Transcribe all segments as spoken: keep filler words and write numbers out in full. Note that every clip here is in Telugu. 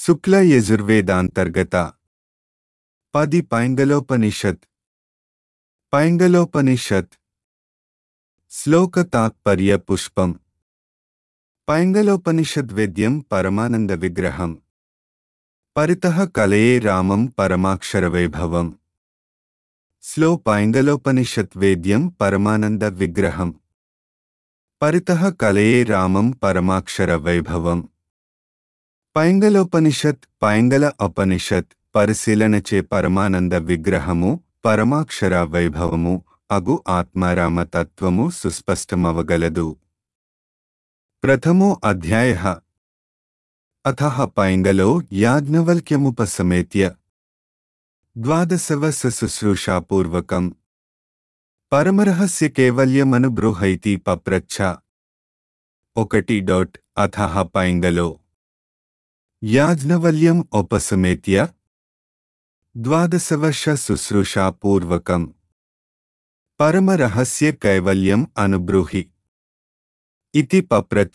శుక్ల యజుర్వేదాంతర్గత పది పైంగలోపనిషత్ పైంగలోపనిషత్ శ్లోక తాత్పర్య పుష్పం. పైంగలోపనిషద్వేద్యం పరమానంద విగ్రహం పరితః కలయే రామం పరమాక్షరవైభవం. శ్లో పైంగలోపనిషత్ వేద్యం పరమానంద విగ్రహం పరితః కలయే రామం పరమాక్షర వైభవం. పైంగలోపనిషత్ పైంగల ఉపనిషత్ పరిశీలనచే పరమానంద విగ్రహము పరమాక్షర వైభవము అగు ఆత్మారామ తత్వము సుస్పష్టమవగలదు. ప్రథమో అధ్యాయః. అథః పైంగలో యాజ్ఞవల్క్యముపసమేత్య ద్వాదశవస శుశ్రూషాపూర్వకం పరమరహస్య కేవల్యమనుబృహైతి పప్రచ్ఛ. ఒకటి డాట్ అథః పైంగలో యాజ్ఞవల్యం ఉపసమేత్య ద్వాదశవర్ష శుశ్రూషాపూర్వకం పరమరహస్య కైవల్యం అనుబ్రూహి ఇతి పప్రచ్ఛ.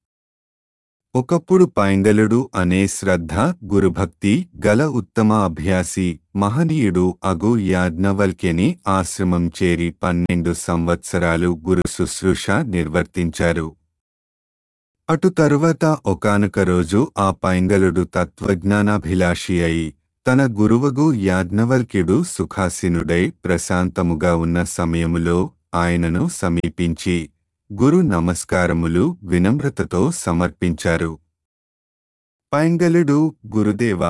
ఒకప్పుడు పైంగలుడు అనే శ్రద్ధ గురుభక్తి గల ఉత్తమ అభ్యాసి మహనీయుడు అగు యాజ్ఞవల్క్యని ఆశ్రమం చేరి పన్నెండు సంవత్సరాలు గురు శుశ్రూష నిర్వర్తించారు. అటు తరువాత ఒకానొక రోజు ఆ పైంగలుడు తత్వజ్ఞానాభిలాషి అయి తన గురువగు యాజ్ఞవల్క్యుడు సుఖాసీనుడై ప్రశాంతముగా ఉన్న సమయములో ఆయనను సమీపించి గురు నమస్కారములు వినమ్రతతో సమర్పించారు. పైంగలుడు, గురుదేవా,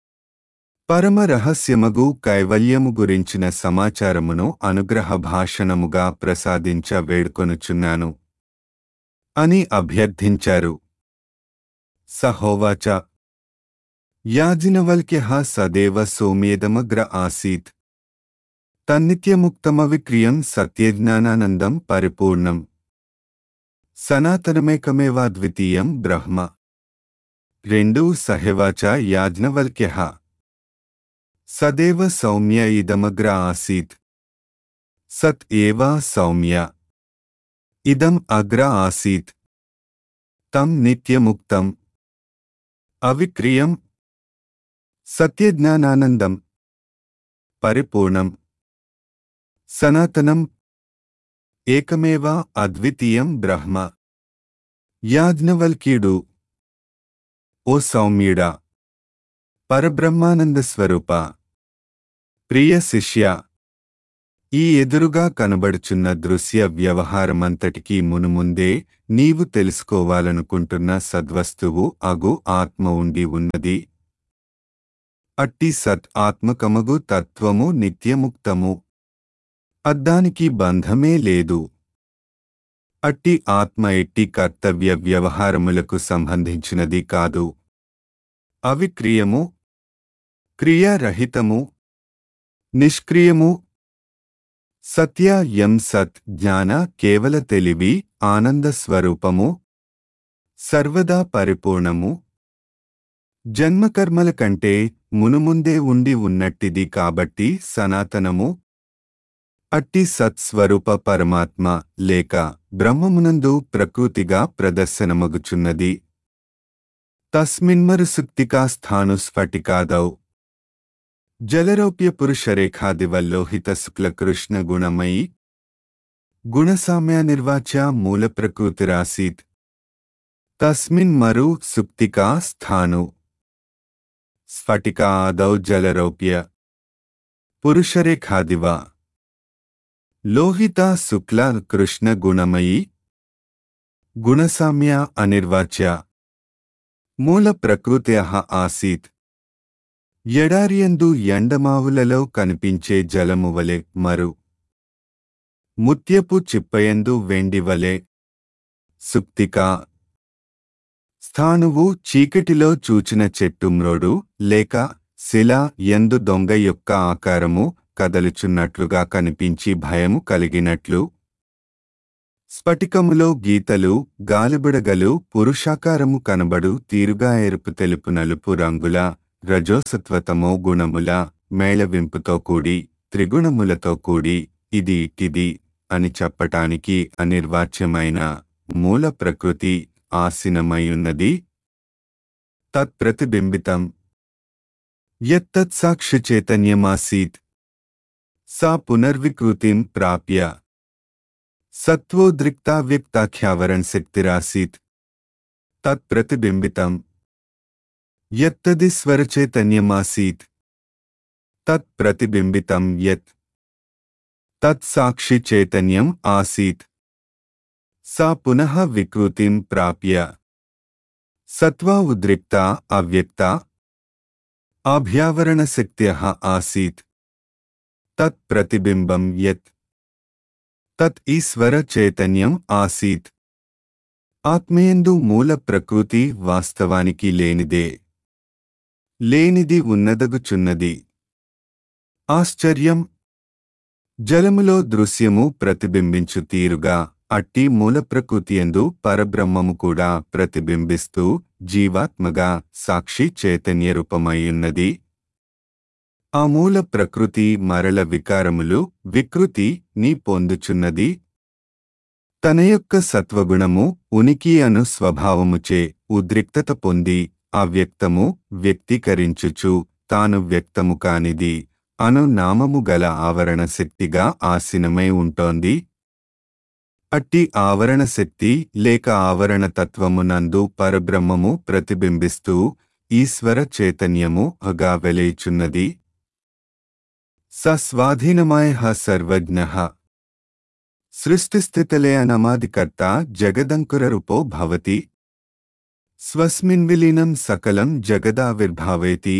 పరమ రహస్యమగు కైవల్యము గురించిన సమాచారమును అనుగ్రహ భాషణముగా ప్రసాదించ వేడుకొనుచున్నాను అని అభ్యర్థించారు. సహోవాచ యాజ్ఞవల్క్యః సదేవ సౌమ్యేదమగ్ర ఆసీత్ తన్నిత్యముక్తమవిక్రియం సత్యజ్ఞానానందం పరిపూర్ణం సనాతనమేకమేవాద్వితీయం బ్రహ్మ. రెండు సహవాచ యాజ్ఞవల్క్యః సదేవ సౌమ్య ఇదమగ్ర ఆసీత్ సత్ ఏవా సౌమ్య ఇదం అగ్ర ఆసీత్ తం నిత్యముక్తం అవిక్రియం సత్యజ్ఞానానందం పరిపూర్ణం సనాతనం ఏకమేవ అద్వితీయం బ్రహ్మ. యాజ్ఞవల్క్యుడు, ఓ సౌమ్యుడా, పరబ్రహ్మానంద స్వరూప, ప్రియ శిష్య, ఈ ఎదురుగా కనబడుచున్న దృశ్య వ్యవహారమంతటికీ మునుముందే నీవు తెలుసుకోవాలనుకుంటున్న సద్వస్తువు అగు ఆత్మ ఉండి ఉన్నది. అట్టి సత్ ఆత్మకమగు తత్వము నిత్యముక్తము. అద్దానికి బంధమే లేదు. అట్టి ఆత్మ ఎట్టి కర్తవ్య వ్యవహారములకు సంబంధించినది కాదు. అవిక్రియము, క్రియారహితము, నిష్క్రియము. సత్య యం సత్ జ్ఞాన కేవల తెలివి ఆనంద స్వరూపము, సర్వదా పరిపూర్ణము. జన్మకర్మల కంటే మునుముందే ఉండి ఉన్నట్టిది కాబట్టి సనాతనము. అట్టి సత్స్వరూప పరమాత్మ లేక బ్రహ్మమునందు ప్రకృతిగా ప్రదర్శనమగుచున్నది. తస్మిన్మరుసుక్తికా స్థాను స్ఫటికాదౌ జలరౌప్య పురుషరేఖాదివల్లోహిత శుక్లకృష్ణ గుణమయీ గుణసామ్యానిర్వాచ్య మూలప్రకృతిరాసీత్ తస్మిన్మరు సుక్తికా స్థాను స్ఫటికా ఆదౌ జలరౌప్య పురుషరేఖాదివ లోహిత శుక్ల కృష్ణ గుణమయీ గుణసామ్య అనిర్వాచ్య మూల ప్రకృత్యః ఆసీత్. ఎడారియందు ఎండమావులలో కనిపించే జలము వలె మరు, ముత్యపు చిప్పయందు వెండివలె. సుక్తికా స్థానువు చీకటిలో చూచిన చెట్టు మ్రోడు లేక శిల యందు దొంగ యొక్క ఆకారము కదలుచున్నట్లుగా కనిపించి భయము కలిగినట్లు. స్ఫటికములో గీతలు గాలిబుడగలు పురుషాకారము కనబడు తీరుగా ఎరుపు తెలుపు నలుపు రంగుల రజోసత్వతమో గుణముల మేళవింపుతో కూడి త్రిగుణములతో కూడి ఇది ఇటిది అని చెప్పటానికి అనిర్వాచ్యమైన మూల ప్రకృతి ఆసీనమైయున్నది. తత్ప్రతిబింబితం యత్తత్ సాక్షిచైతన్యమాసీత్ సా పునర్వికృతిం ప్రాప్య సత్వోద్రిక్తా వ్యక్తాఖ్యావరణ శక్తిరాసీత్ తత్ప్రతిబింబితం యత్తదీశ్వరచైతన్యమాసీత్ తత్ప్రతిబింబితం యత్ తత్ సాక్షి చైతన్యం ఆసీత్ సా పునః వికృతిం ప్రాప్య సత్వా ఉద్రిక్తా అవ్యక్తా అభ్యావరణశక్త్యః ఆసీత్ తత్ ప్రతిబింబం యత్ తత్ ఈశ్వర చైతన్యం ఆసీత్. ఆత్మయందు మూల ప్రకృతి వాస్తవానికి లేనిదే, లేనిది ఉన్నదగుచున్నది. ఆశ్చర్యం! జలములో దృశ్యము ప్రతిబింబించు తీరుగా అట్టి మూల ప్రకృతియందు పరబ్రహ్మము కూడా ప్రతిబింబిస్తూ జీవాత్మగా సాక్షి చైతన్య రూపమైయున్నది. ఆ మూల ప్రకృతి మరల వికారములు వికృతి ని పొందుచున్నది. తన యొక్క సత్వగుణము ఉనికి అను స్వభావముచే ఉద్రిక్తత పొంది అవ్యక్తము వ్యక్తీకరించుచు తాను వ్యక్తము కానిది అను నామము గల ఆవరణ శక్తిగా ఆసీనమై ఉంటోంది. అట్టి ఆవరణ శక్తి లేక ఆవరణ తత్వమునందు పరబ్రహ్మము ప్రతిబింబిస్తూ ఈశ్వర చైతన్యము అగా వెలయుచున్నది. స స్వాధీనమయః సర్వజ్ఞః సృష్టిస్థితిలయనమాదికర్త జగదంకురరూపో భవతి. స్వస్మిన్ విలీనం సకలం జగదావిర్భావేతి.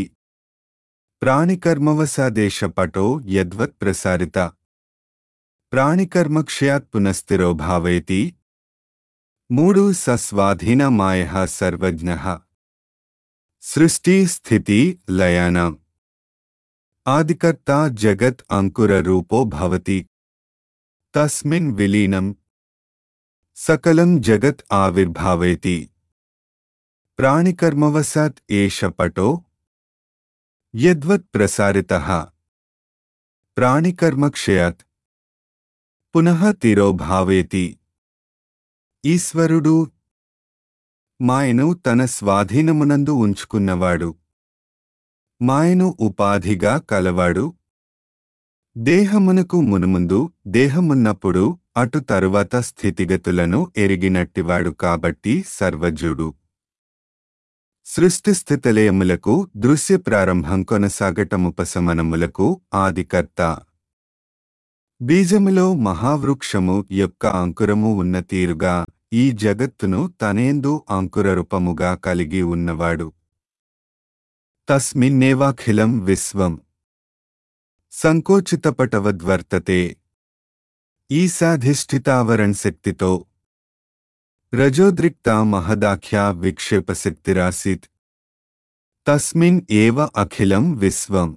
ప్రాణికర్మవసాదేశపటో యద్వత్ ప్రసారిత ప్రాణికర్మక్షయాత్ పునఃస్థిరో భావేతి. మూడు స స్వాధీనమయః సర్వజ్ఞః సృష్టి స్థితి లయానాం ఆదికర్త జగత్ అంకుర రూపో భవతి. తస్మిన్ విలీనం సకలం జగత్ ఆవిర్భావేతి. ప్రాణికర్మవసాత్ ఏష పటో యద్వత్ ప్రసారితః ప్రాణికర్మక్షయాత్ పునః తిరో భావేతి. ఈశ్వరుడు మాయను తన స్వాధీనమునందు ఉంచుకున్నవాడు. మాయను ఉపాధిగా కలవాడు. దేహమునకు మునుముందు దేహమున్నప్పుడు అటు తరువాత స్థితిగతులను ఎరిగినట్టివాడు కాబట్టి సర్వజ్ఞుడు. సృష్టిస్థితిలయములకు దృశ్య ప్రారంభం కొనసాగటముపశమనములకు ఆదికర్త. బీజములో మహావృక్షము యొక్క అంకురము ఉన్న తీరుగా ఈ జగత్తును తనేందు అంకురరూపముగా కలిగి ఉన్నవాడు. తస్మిన్నేవాఖిలం విశ్వం సంకోచితపటవద్వర్తతే. ఈశాధిష్ఠితావరణశక్తితో రజోద్రిక్తా మహదాఖ్యా విక్షేపశక్తిరాసీత్. తస్మిన్ ఏవ అఖిలం విశ్వం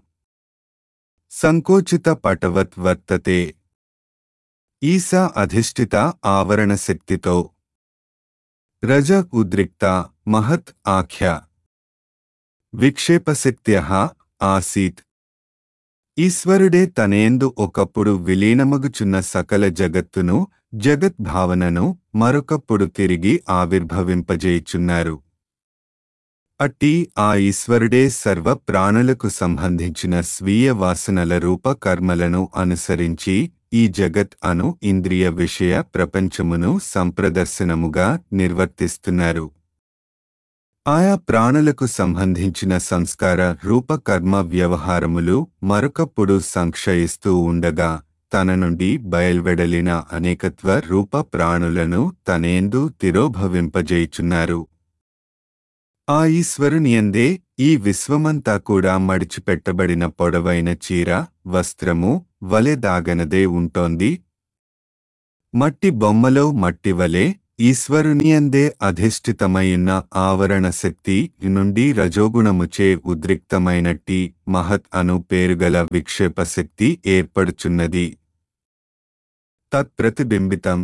సంకోచితపటవత్ వర్తతే. ఈశా అధిష్ఠిత ఆవరణశక్తితో రజ ఉద్రిక్త మహత్ ఆఖ్య విక్షేపశక్త్యః ఆసీత్. ఈశ్వరుడే తనేందు ఒకప్పుడు విలీనమగుచున్న సకల జగత్తును జగద్భావనను మరొకప్పుడు తిరిగి ఆవిర్భవింపజేయుచున్నారు. అట్టి ఆ ఈశ్వరుడే సర్వ ప్రాణులకు సంబంధించిన స్వీయ వాసనల రూప కర్మలను అనుసరించి ఈ జగత్ అను ఇంద్రియ విషయ ప్రపంచమును సంప్రదర్శనముగా నిర్వర్తిస్తున్నారు. ఆయా ప్రాణులకు సంబంధించిన సంస్కార రూపకర్మ వ్యవహారములు మరొకప్పుడు సంక్షయిస్తూ ఉండగా తన నుండి బయల్వెడలిన అనేకత్వ రూప ప్రాణులను తనేందు తిరోభవింపజేయుచున్నారు. ఆ ఈశ్వరునియందే ఈ విశ్వమంతా కూడా మడిచిపెట్టబడిన పొడవైన చీర వస్త్రము వలె దాగనదే ఉంటోంది. మట్టి బొమ్మలో మట్టివలే ఈశ్వరునియందే అధిష్ఠితమైయున్న ఆవరణ శక్తి నుండి రజోగుణముచే ఉద్రిక్తమైనట్టి మహత్ అను పేరుగల విక్షేపశక్తి ఏర్పడుచున్నది. తత్ప్రతిబింబితం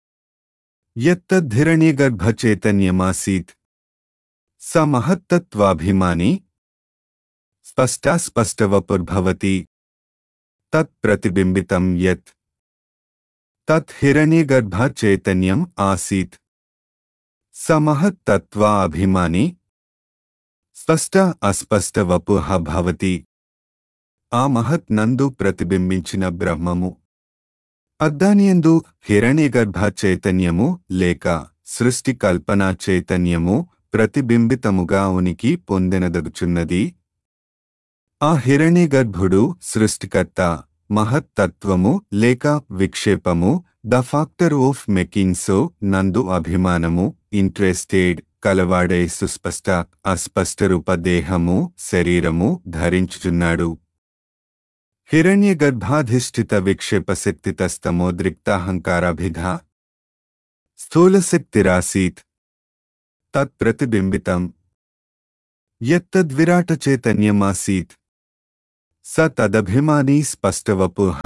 యత్తద్ధిరణ్యగర్భచైతన్యమాసీత్ స మహత్తత్వాభిమాని స్పష్టాస్పష్టవపుర్భవతి. తత్ప్రతిబింబితం యత్ తత్ హిరణ్యగర్భ చైతన్యం ఆసీత్ స మహత్తత్వాభిమాని స్పష్ట అస్పష్ట వపుః భవతి. ఆ మహత్ నందు ప్రతిబింబించిన బ్రహ్మము అద్దానియందు హిరణ్యగర్భ చైతన్యము లేక సృష్టి కల్పనా చైతన్యము ప్రతిబింబితముగా ఉనికి పొందెనదగుచున్నది. ఆ హిరణ్యగర్భుడు సృష్టికర్త, మహత్తత్వము లేక విక్షేపము, ద ఫాక్టర్ ఆఫ్ మేకింగ్ సో నందు అభిమానము, ఇంట్రెస్టెడ్ కలవాడై సుస్పష్ట అస్పష్టరూప దేహము శరీరము ధరించుచున్నాడు. హిరణ్యగర్భాధిష్ఠిత విక్షేపశక్తితస్తమోద్రిక్తాహంకారాభిధా స్థూలశక్తిరాసీత్ తత్ప్రతిబింబితం యత్తద్విరాటచైతన్యమాసీత్ స తదభిమానీ స్పష్టవపుః.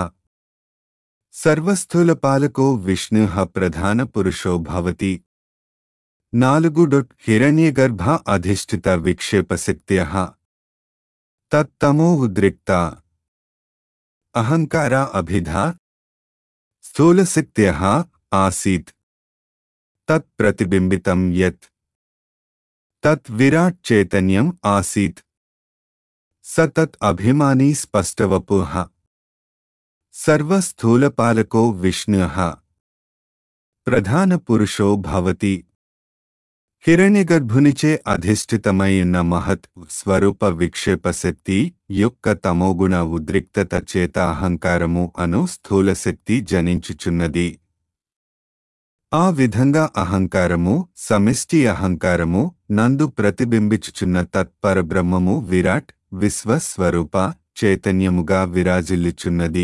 సర్వస్థూలపాలకో విష్ణుః ప్రధానపురుషో భవతి. నాలుగు డొట్ హిరణ్యగర్భ అధిష్ఠిత విక్షేపశక్త్యః తత్తమో ఉద్రిక్తా అహంకార అభిధా స్థూలశక్త్యః ఆసీత్ తత్ ప్రతిబింబితం యత్ తత్ విరాట్ చైతన్యం ఆసీత్ స తత్ అభిమానీ స్పష్టవపుః. సర్వస్థూలపాలకో విష్ణుః ప్రధానపురుషో భవతి. హిరణ్యగర్భునిచే అధిష్ఠితమైయున్న మహత్ స్వరూప విక్షేపశక్తి యొక్క తమోగుణ ఉద్రిక్తత చేత అహంకారము అను స్థూలశక్తి జనించుచున్నది. ఆ విధంగా అహంకారము సమిష్టి అహంకారము నందు ప్రతిబింబించుచున్న తత్పరబ్రహ్మము విరాట్ విశ్వస్వరూప చైతన్యముగా విరాజిల్లుచున్నది.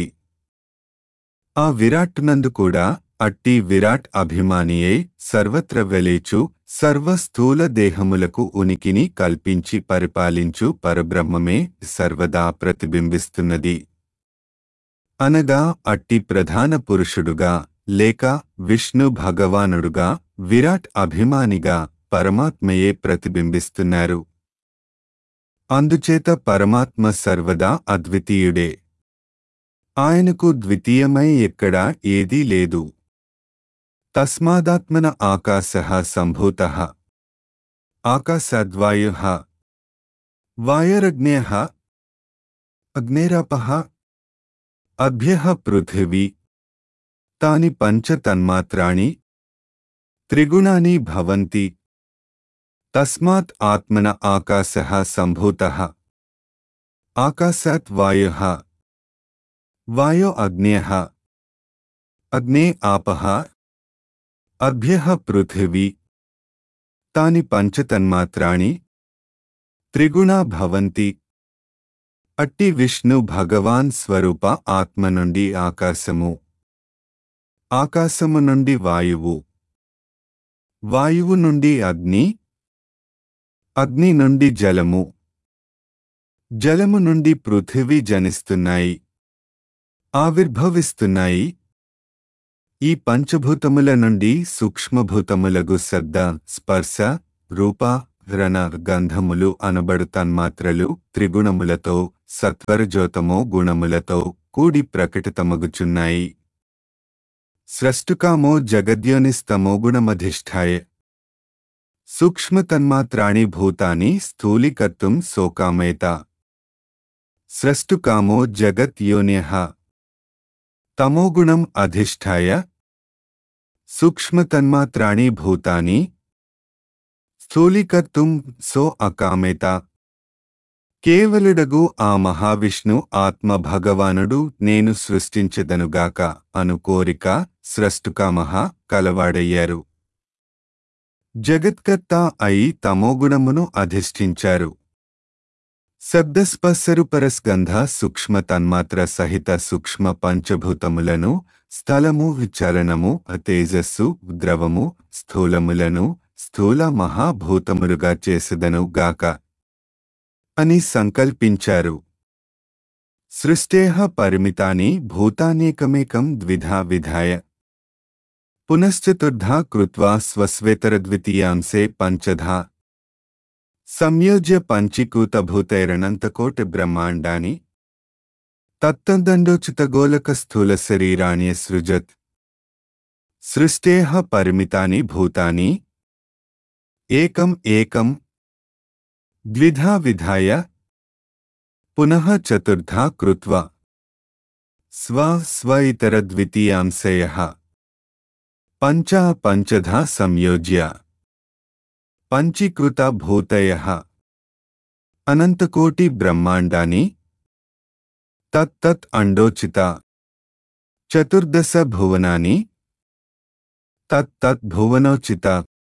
ఆ విరాట్టునందు కూడా అట్టి విరాట్ అభిమానియై సర్వత్ర వెలేచు సర్వస్థూల దేహములకు ఉనికిని కల్పించి పరిపాలించు పరబ్రహ్మమే సర్వదా ప్రతిబింబిస్తున్నది. అనగా అట్టి ప్రధాన పురుషుడుగా లేక విష్ణు భగవానుడుగా విరాట్ అభిమానిగా పరమాత్మయే ప్రతిబింబిస్తున్నారు. అందుచేత పరమాత్మ సర్వదా అద్వితీయుడే. ఆయనకు ద్వితీయమై ఎక్కడా ఏదీ లేదు. తస్మాదాత్మన ఆకాశః సంభూతః. ఆకాశాద్వాయుః వాయురగ్నేయః అగ్నేరాపః అభ్యః పృథివీ తాని పంచ తన్మాత్రాణి త్రిగుణాని భవంతి. తస్మాత్ ఆత్మన ఆకాశః సంభూతః. ఆకాశాత్ వాయుః వాయో అగ్నేయః అగ్నే ఆపః అభ్యః పృథివీ తాని పంచతన్మాత్రాణి త్రిగుణా భవంతి. అట్టి విష్ణు భగవాన్ స్వరూప ఆత్మ నుండి ఆకాశము, ఆకాశము నుండి వాయువు, వాయువు నుండి అగ్ని, అగ్ని నుండి జలము, జలము నుండి పృథివీ జనిస్తున్నాయి, ఆవిర్భవిస్తున్నాయి. ఈ పంచభూతముల నుండి సూక్ష్మభూతములగు శబ్ద స్పర్శ రూప రణ గంధములు అనబడు తన్మాత్రలు త్రిగుణములతో సత్వరజోతమో గుణములతో కూడి ప్రకటితమగుచున్నాయి. స్రష్టుకామో జగద్యోనిస్తమోగుణమధిష్ఠాయ సూక్ష్మతన్మాత్రాణి భూతాని స్థూలీకర్తుం సోకామేత. స్రష్టుకామో జగద్యోన్యః తమోగుణం అధిష్ఠాయ సూక్ష్మతన్మాత్రాణి భూతాని స్థూలీకర్తుం సో అకామేత. కేవలుడగు ఆ మహావిష్ణు ఆత్మ భగవానుడు నేను సృష్టించెదనుగాక అను కోరిక స్రష్టుకామః కలవాడయ్యారు. జగత్కర్త అయి తమోగుణమును అధిష్ఠించారు. శబ్దస్పర్శరుపరస్గంధ సూక్ష్మ తన్మాత్ర సహిత సూక్ష్మ పంచభూతములను స్థలము విచలనము తేజస్సు ద్రవము స్థూలములను స్థూల మహాభూతములుగా చేసెదను గాక అని సంకల్పించారు. సృష్టేః పరిమితాని భూతానేకమేకం ద్విధా విధాయ పునశ్చతుర్ధా కృత్వా స్వస్వేతరద్వితీయాంసే పంచధా సంయోజ్య పంచీకూతభూతైరనంతకోటి బ్రహ్మాండాని తత్తదండోచితగోళకస్థూలశరీరాణ్యసృజత్. సృష్టేః పరిమితాని భూతాని ఏకం ఏకం ద్విధా విధాయ పునః చతుర్థా కృత్వా స్వ స్వ ఇతర ద్వితీయాంశయః పంచా పంచధా సంయోజ్య పంచీకృత భూతయః అనంతకోటి బ్రహ్మాండాని తత్తత్ అండోచిత చతుర్దశ భువనాని తత్తత్ భువనోచిత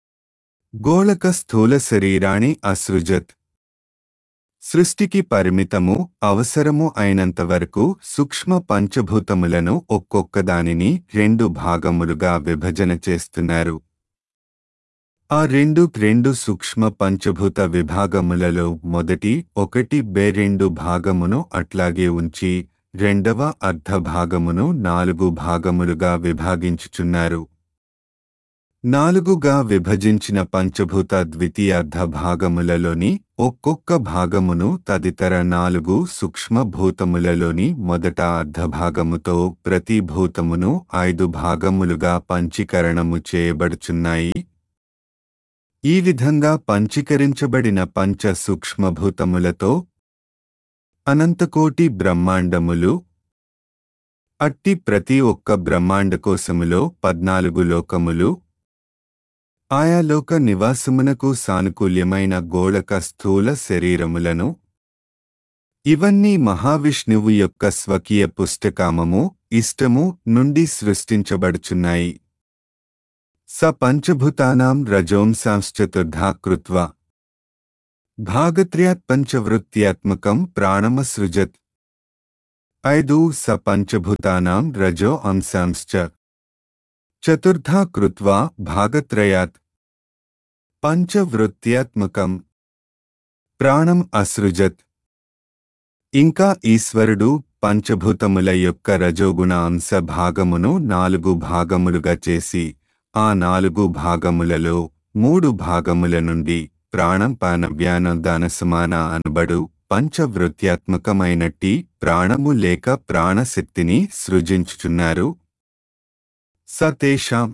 గోళక స్థూల శరీరాణి అసృజత్. సృష్టికి పరిమితము అవసరము అయినంతవరకు సూక్ష్మ పంచభూతములను ఒక్కొక్కదానిని రెండు భాగములుగా విభజన చేస్తున్నారు. ఆ రెండు రెండు సూక్ష్మ పంచభూత విభాగములలో మొదటి ఒకటి బే రెండు భాగమును అట్లాగే ఉంచి రెండవ అర్ధ భాగమును నాలుగు భాగములుగా విభాగించుచున్నారు. నాలుగుగా విభజించిన పంచభూత ద్వితీయార్ధ భాగములలోని ఒక్కొక్క భాగమును తదితర నాలుగు సూక్ష్మ భూతములలోని మొదట అర్ధభాగముతో ప్రతి భూతమును ఐదు భాగములుగా పంచీకరణము చేయబడుచున్నాయి. ఈ విధంగా పంచీకరించబడిన పంచ సూక్ష్మభూతములతో అనంతకోటి బ్రహ్మాండములు, అట్టి ప్రతి ఒక్క బ్రహ్మాండకోశములో పద్నాలుగు లోకములు, ఆయా లోక నివాసమునకు సానుకూల్యమైన గోళక స్థూల శరీరములను, ఇవన్నీ మహావిష్ణువు యొక్క స్వకీయ పుష్టకామము ఇష్టము నుండి సృష్టించబడుచున్నాయి. స పంచభూతానాం రజోంసాంశ్చతుర్ధా కృత్వా భాగత్ర్యాత్ పంచవృత్త్యాత్మకం ప్రాణమసృజత్. ఐదు స పంచభూతానాం రజో అంశాంశ్చ చతుర్ధా కృత్వా భాగత్రయాత్ పంచవృత్త్యాత్మకం ప్రాణం అసృజత్. ఇంకా ఈశ్వరుడు పంచభూతముల యొక్క రజోగుణ అంశ భాగమును నాలుగు భాగములుగా చేసి ఆ నాలుగు భాగములలో మూడు భాగముల నుండి ప్రాణం పాన వ్యాన దాన సమాన అనబడు పంచవృత్త్యాత్మకమైనట్టి ప్రాణము లేక ప్రాణశక్తిని సృజించుచున్నారు. స తేషాం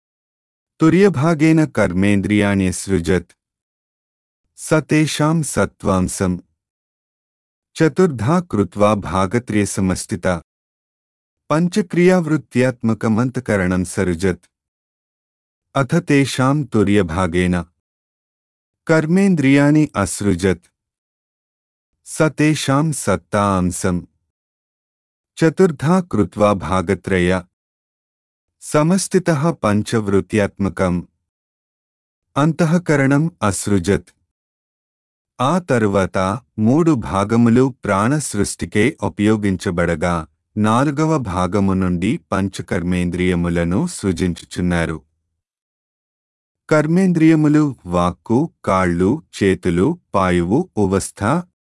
తుర్యభాగేన కర్మేంద్రియాణ్యసృజత్. స తేషాం సత్వాంశం చతుర్ధా కృత్వా భాగత్ర్యసమస్థిత పంచక్రియావృత్త్యాత్మకమంతకరణం సృజత్. అథ తేషాం తుర్యభాగేన కర్మేంద్రియాణి అసృజత్. స తేషాం సత్తా అంశం చతుర్ధా కృత్వా భాగత్రయ సమస్థితః పంచవృత్త్యాత్మకం అంతఃకరణం అసృజత్. ఆ తరువాత మూడు భాగములు ప్రాణ సృష్టికే ఉపయోగించబడగా నాలుగవ భాగము నుండి పంచకర్మేంద్రియములను సృజించుచున్నారు. కర్మేంద్రియములు వాక్కు, కాళ్ళు, చేతులు, పాయువు, ఉవస్థ.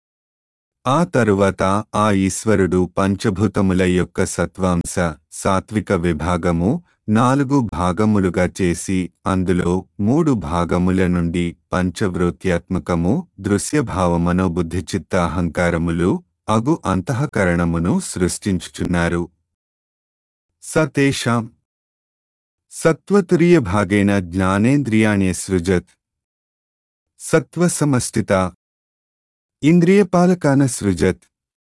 ఆ తరువాత ఆ ఈశ్వరుడు పంచభూతముల యొక్క సత్వాంశ సాత్విక విభాగము నాలుగు భాగములుగా చేసి అందులో మూడు భాగముల నుండి పంచవృత్త్యాత్మకము దృశ్యభావమనోబుద్ధిచిత్త అహంకారములు అగు అంతఃకరణమును సృష్టించుచున్నారు. స తేషాం సత్వతురీయభాగేన జ్ఞానేంద్రియాణ్యసృజత్. సత్వసమస్థిత ఇంద్రియపాలకాన సృజత్.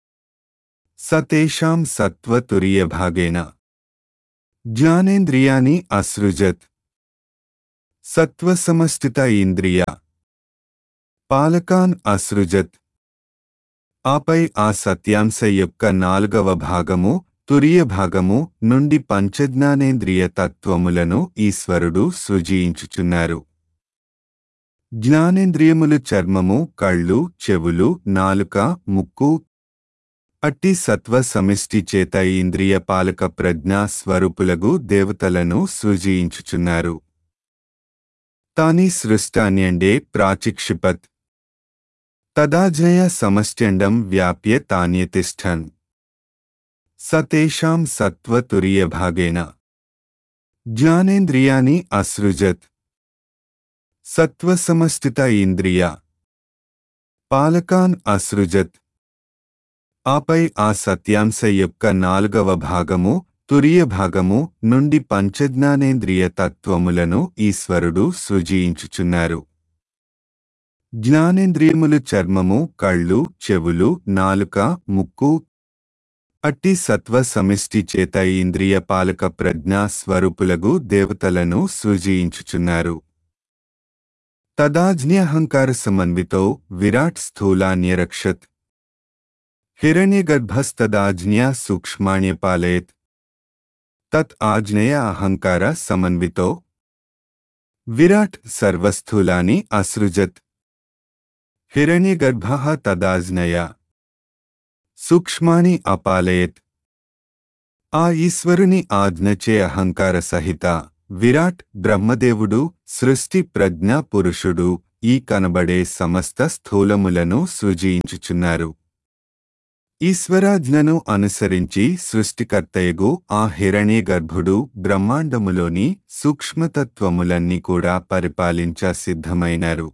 స తేషాం సత్వతురీయభాగేన జ్ఞానేంద్రియాణి అసృజత్. సత్వసమస్థిత ఇంద్రియ పాలకాన్ అసృజత్. ఆపై ఆ సత్యాంశ యొక్క నాలుగవ భాగము తురీయ భాగము నుండి పంచజ్ఞానేంద్రియ తత్వములను ఈశ్వరుడు సృజించుచున్నారు. జ్ఞానేంద్రియములు చర్మము, కళ్ళు, చెవులు, నాలుక, ముక్కు. అట్టి సత్వ సమిష్టి చేత ఇంద్రియ పాలక ప్రజ్ఞా స్వరూపులగు దేవతలను సృజించుచున్నారు. తాని సృష్టాన్యండే ప్రాచిక్షిపత్ తదాజయ సమష్ట్యండం వ్యాప్య తాన్యతిష్ఠన్. స తేషాం సత్వతురీయభాగేన జ్ఞానేంద్రియాణి అసృజత్. సత్వసమస్థిత ఇంద్రియ పాలకాన్ అసృజత్. ఆపై ఆ సత్యాంశ యొక్క నాలుగవ భాగము తురీయ భాగము నుండి పంచజ్ఞానేంద్రియ తత్వములను ఈశ్వరుడు సృజించుచున్నారు. జ్ఞానేంద్రియములు చర్మము, కళ్ళు, చెవులు, నాలుక, ముక్కు అట్టి సత్వ సమిష్టి చేత ఇంద్రియ పాలక ప్రజ్ఞా స్వరూపులగు దేవతలను సృజించుచున్నారు. తదాజ్ఞాహంకార సమన్వితో విరాట్ స్థూలాన్యరక్షత్ హిరణ్యగర్భస్తదాజ్ఞా సూక్ష్మాణ్యపాలయత్ తత్ ఆజ్ఞయ అహంకార సమన్వితో విరాట్ సర్వస్థూలాని అసృజత్ హిరణ్యగర్భః తదాజ్ఞయా సూక్ష్మాని అపాలయత్. ఆ ఈశ్వరుని ఆజ్ఞచే అహంకార సహిత విరాట్ బ్రహ్మదేవుడు సృష్టి ప్రజ్ఞా పురుషుడు ఈ కనబడే సమస్త స్థూలములను సృజించుచున్నారు. ఈశ్వరాజ్ఞను అనుసరించి సృష్టికర్తయగు ఆ హిరణ్యగర్భుడు బ్రహ్మాండములోని సూక్ష్మతత్వములన్నీ కూడా పరిపాలించ సిద్ధమైనారు.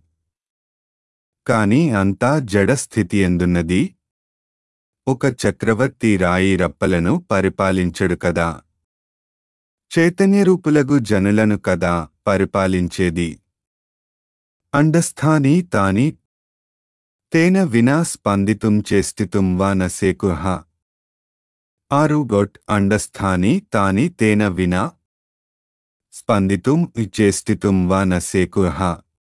కాని అంతా జడస్థితియందున్నది. ఒక చక్రవర్తి రాయి రప్పలను పరిపాలించడు కదా, చైతన్యరూపులగు జనులను కదా పరిపాలించేది. అండస్థాని తాని తేన వినా స్పందితుం చేష్టితుం వా న శేకుః. ఆరు గొట్ అండస్థాని తాని తేన వినా స్పందితుం చేష్టితుం వా న శేకుః.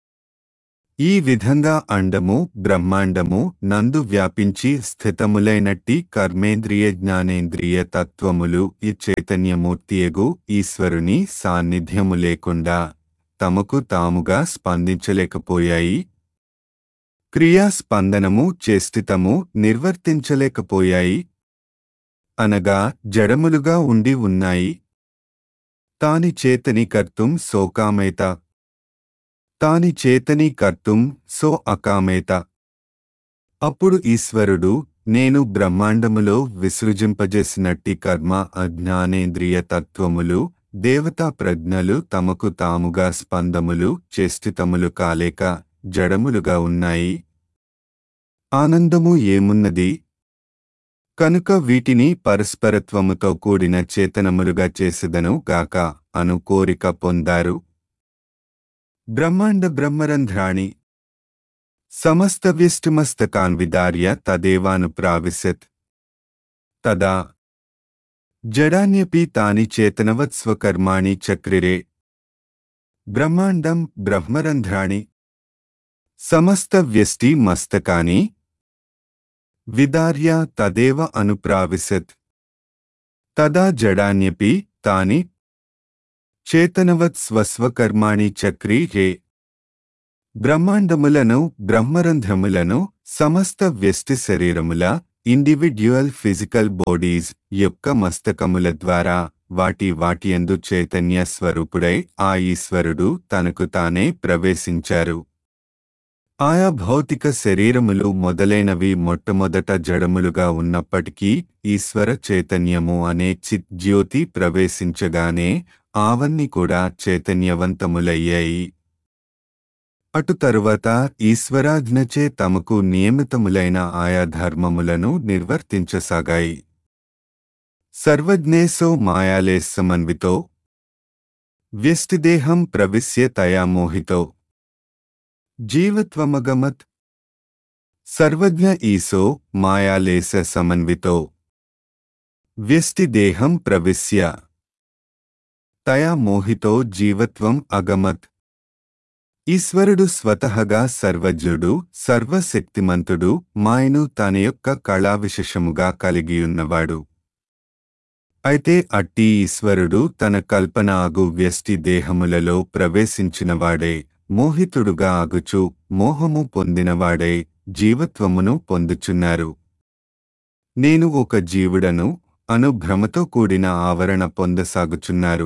ఈ విధంగా అండము బ్రహ్మాండము నందు వ్యాపించి స్థితములైనట్టి కర్మేంద్రియ జ్ఞానేంద్రియ తత్వములు ఈ చైతన్యమూర్తియగు ఈశ్వరుని సాన్నిధ్యము లేకుండా తమకు తాముగా స్పందించలేకపోయాయి. క్రియాస్పందనము చేష్టితము నిర్వర్తించలేకపోయాయి. అనగా జడములుగా ఉండి ఉన్నాయి. తాని చేతని కర్తుం సోకామేత తాని చేతని కర్తుం సో అకామేత. అప్పుడు ఈశ్వరుడు నేను బ్రహ్మాండములో విసృజింపజేసినట్టి కర్మ అజ్ఞానేంద్రియ తత్వములు దేవతా ప్రజ్ఞలు తమకు తాముగా స్పందములు చేష్టితములు కాలేక జడములుగా ఉన్నాయి. ఆనందము ఏమున్నది కనుక వీటిని పరస్పరత్వముతో కూడిన చేతనములుగా చేసెదను గాక అను కోరిక పొందారు. బ్రహ్మాండ బ్రహ్మరంధ్రాణి సమస్తవ్యష్టిమస్తకాన్ విదార్య తదేవానుప్రావిశత్. తదా జడాన్యపి తాని చేతనవత్ స్వకర్మాణి చక్రిరే. బ్రహ్మాండం బ్రహ్మరంధ్రాణి సమస్తవ్యష్టి మస్తకాని విదార్య తదేవ అనుప్రావిశత్. తదా జడాన్యపి తాని చేతనవత్ స్వస్వకర్మాణి చక్రీ హే. బ్రహ్మాండములను బ్రహ్మరంధ్రములను సమస్త వ్యష్టి శరీరముల ఇండివిడ్యువల్ ఫిజికల్ బాడీస్ యొక్క మస్తకముల ద్వారా వాటి వాటియందు చైతన్య స్వరూపుడై ఆ ఈశ్వరుడు తనకు తానే ప్రవేశించారు. ఆయా భౌతిక శరీరములు మొదలైనవి మొట్టమొదట జడములుగా ఉన్నప్పటికీ ఈశ్వర చైతన్యము అనే చిత్ జ్యోతి ప్రవేశించగానే అవన్నీ కూడా చైతన్యవంతములయ్యాయి. అటు తరువాత ఈశ్వరాజ్ఞచే తమకు నియమితములైన ఆయా ధర్మములను నిర్వర్తించసాగాయి. సర్వజ్ఞేసో మాయాలే సమన్వితో వ్యష్టిదేహం ప్రవిశ్య తయా మోహితో జీవత్వమగమత్. సర్వజ్ఞ ఈసో మాయాలేశ సమన్వితో వ్యష్టిదేహం ప్రవిశ్య తయా మోహితో జీవత్వం అగమత్. ఈశ్వరుడు స్వతహగా సర్వజ్ఞుడు సర్వశక్తిమంతుడు మాయను తన యొక్క కళావిశేషముగా కలిగియున్నవాడు. అయితే అట్టి ఈశ్వరుడు తన కల్పన అగు వ్యష్టి దేహములలో ప్రవేశించినవాడే మోహితుడుగా అగుచు మోహము పొందినవాడై జీవత్వమును పొందుచున్నారు. నేను ఒక జీవుడను అను భ్రమతో కూడిన ఆవరణ పొందసాగుచున్నారు.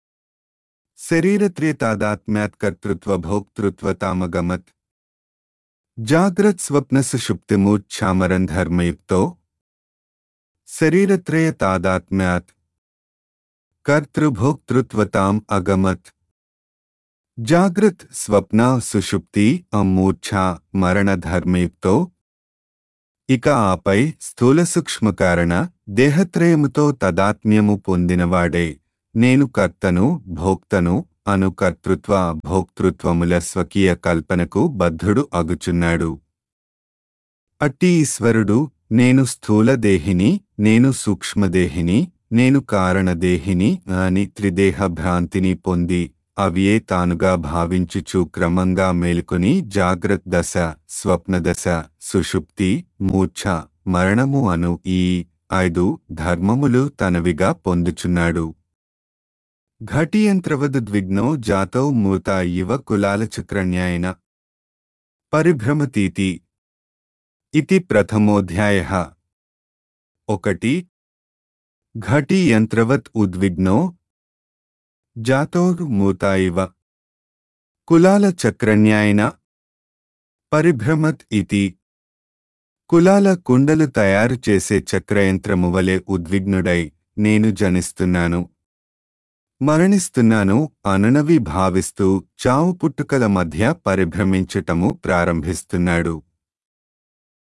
శరీరత్రేతాదాత్మ్యాత్ కర్తృత్వ భోక్తృత్వతామగమత్. జాగ్రత్ స్వప్న సుషుప్తిమూర్ఛామరంధర్మయుక్తో శరీరత్రయ తాదాత్మ్యాత్ కర్తృభోక్తృత్వతాం అగమత్. జాగ్రత్ స్వప్న సుషుప్తి అమూర్ఛా మరణధర్మయుక్తో ఇక ఆపై స్థూల సూక్ష్మకారణ దేహత్రయముతో తదాత్మ్యము పొందినవాడే నేను కర్తను భోక్తను అను కర్తృత్వ భోక్తృత్వముల స్వకీయ కల్పనకు బద్ధుడు అగుచున్నాడు. అట్టి ఈశ్వరుడు నేను స్థూలదేహిని, నేను సూక్ష్మదేహిని, నేను కారణదేహిని అని త్రిదేహ భ్రాంతిని పొంది అవియే తానుగా భావించుచు క్రమంగా మేలుకొని జాగ్రత్త దశ, స్వప్నదశ, సుషుప్తి, మూర్ఛ, మరణము అను ఈ ఐదు ధర్మములు తనవిగా పొందుచున్నాడు. ఘటియంత్రవదుద్విగ్నో జాతో మూత ఇవ కులాలచక్రన్యాయన పరిభ్రమతీతి ఇతి ప్రథమోధ్యాయః. ఒకటి. ఘటి యంత్రవత్ ఉద్విగ్నో జాతోర్ మూత ఇవ కులాల చక్రన్యాయన పరిభ్రమత్ ఇతి. కులాల కుండలు తయారు చేసే చక్రయంత్రము వలె ఉద్విగ్నుడై నేను జనిస్తున్నాను, మరణిస్తున్నాను అనునవి భావిస్తూ చావు పుట్టుకల మధ్య పరిభ్రమించటము ప్రారంభిస్తున్నాడు.